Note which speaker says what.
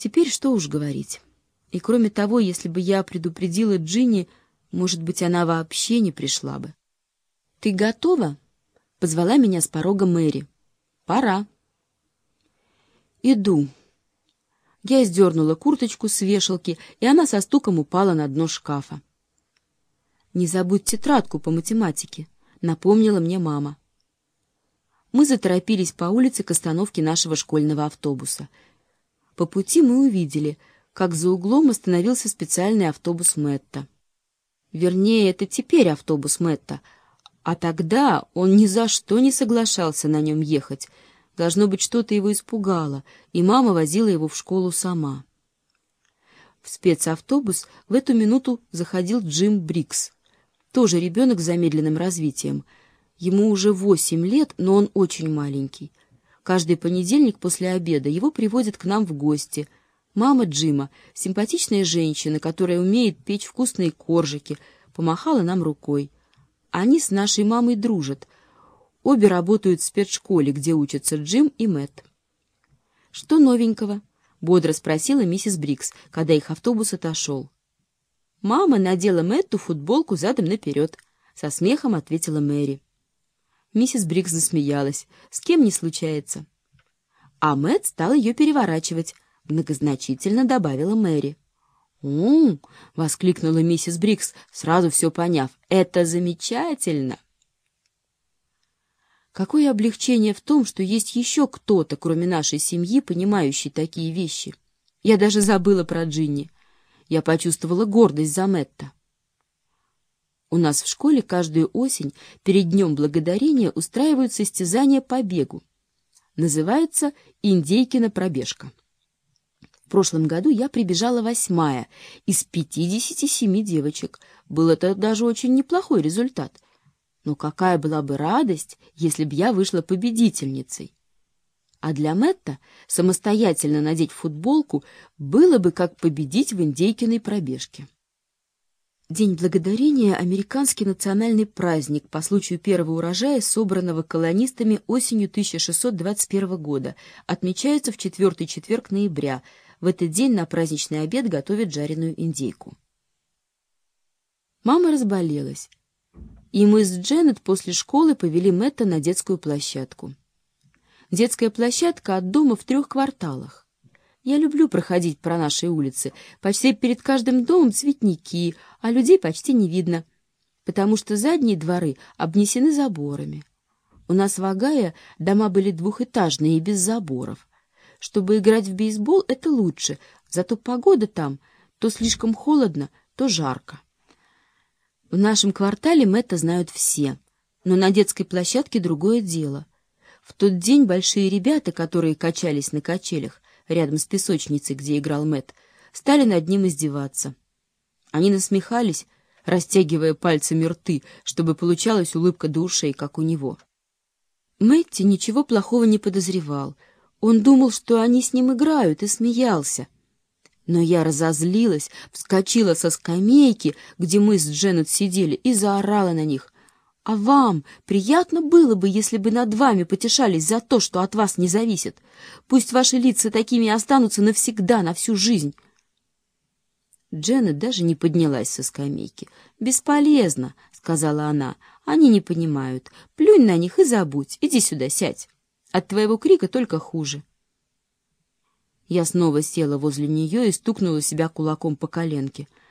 Speaker 1: Теперь что уж говорить. И кроме того, если бы я предупредила Джинни, может быть, она вообще не пришла бы. «Ты готова?» — позвала меня с порога Мэри. «Пора». «Иду». Я сдернула курточку с вешалки, и она со стуком упала на дно шкафа. «Не забудь тетрадку по математике», — напомнила мне мама. Мы заторопились по улице к остановке нашего школьного автобуса. По пути мы увидели, как за углом остановился специальный автобус Мэтта. Вернее, это теперь автобус Мэтта, а тогда он ни за что не соглашался на нем ехать. Должно быть, что-то его испугало, и мама возила его в школу сама. В спецавтобус в эту минуту заходил Джим Брикс, тоже ребенок с замедленным развитием. Ему уже 8 лет, но он очень маленький. Каждый понедельник после обеда его приводят к нам в гости. Мама Джима, симпатичная женщина, которая умеет печь вкусные коржики, помахала нам рукой. Они с нашей мамой дружат. Обе работают в спецшколе, где учатся Джим и Мэтт. «Что новенького?» — бодро спросила миссис Брикс, когда их автобус отошел. «Мама надела Мэтту футболку задом наперед», — со смехом ответила Мэри. Миссис Брикс засмеялась. «С кем не случается?» «А Мэтт стал ее переворачивать», — многозначительно добавила Мэри. «М-м-м!» — воскликнула миссис Брикс, сразу все поняв. «Это замечательно!» Какое облегчение в том, что есть еще кто-то, кроме нашей семьи, понимающий такие вещи. Я даже забыла про Джинни. Я почувствовала гордость за Мэтта. У нас в школе каждую осень перед Днем Благодарения устраивают состязания по бегу. Называется «Индейкина пробежка». В прошлом году я прибежала 8-я из 57 девочек. Был это даже очень неплохой результат. Но какая была бы радость, если бы я вышла победительницей. А для Мэтта самостоятельно надеть футболку было бы как победить в индейкиной пробежке. День Благодарения — американский национальный праздник по случаю первого урожая, собранного колонистами осенью 1621 года. Отмечается в 4-й четверг ноября. В этот день на праздничный обед готовят жареную индейку. Мама разболелась, и мы с Дженнет после школы повели Мэтта на детскую площадку. Детская площадка от дома в 3 кварталах. Я люблю проходить по нашей улице. Почти перед каждым домом цветники, а людей почти не видно, потому что задние дворы обнесены заборами. У нас в Огайо дома были двухэтажные и без заборов. Чтобы играть в бейсбол, это лучше, зато погода там то слишком холодно, то жарко. В нашем квартале Мэтта знают все, но на детской площадке другое дело. В тот день большие ребята, которые качались на качелях рядом с песочницей, где играл Мэтт, стали над ним издеваться. Они насмехались, растягивая пальцами рты, чтобы получалась улыбка до ушей, как у него. Мэтти ничего плохого не подозревал. Он думал, что они с ним играют, и смеялся. Но я разозлилась, вскочила со скамейки, где мы с Дженнет сидели, и заорала на них. «А вам приятно было бы, если бы над вами потешались за то, что от вас не зависит? Пусть ваши лица такими останутся навсегда, на всю жизнь». Дженнет даже не поднялась со скамейки. «Бесполезно», — сказала она, — «они не понимают. Плюнь на них и забудь. Иди сюда, сядь. От твоего крика только хуже». Я снова села возле нее и стукнула себя кулаком по коленке.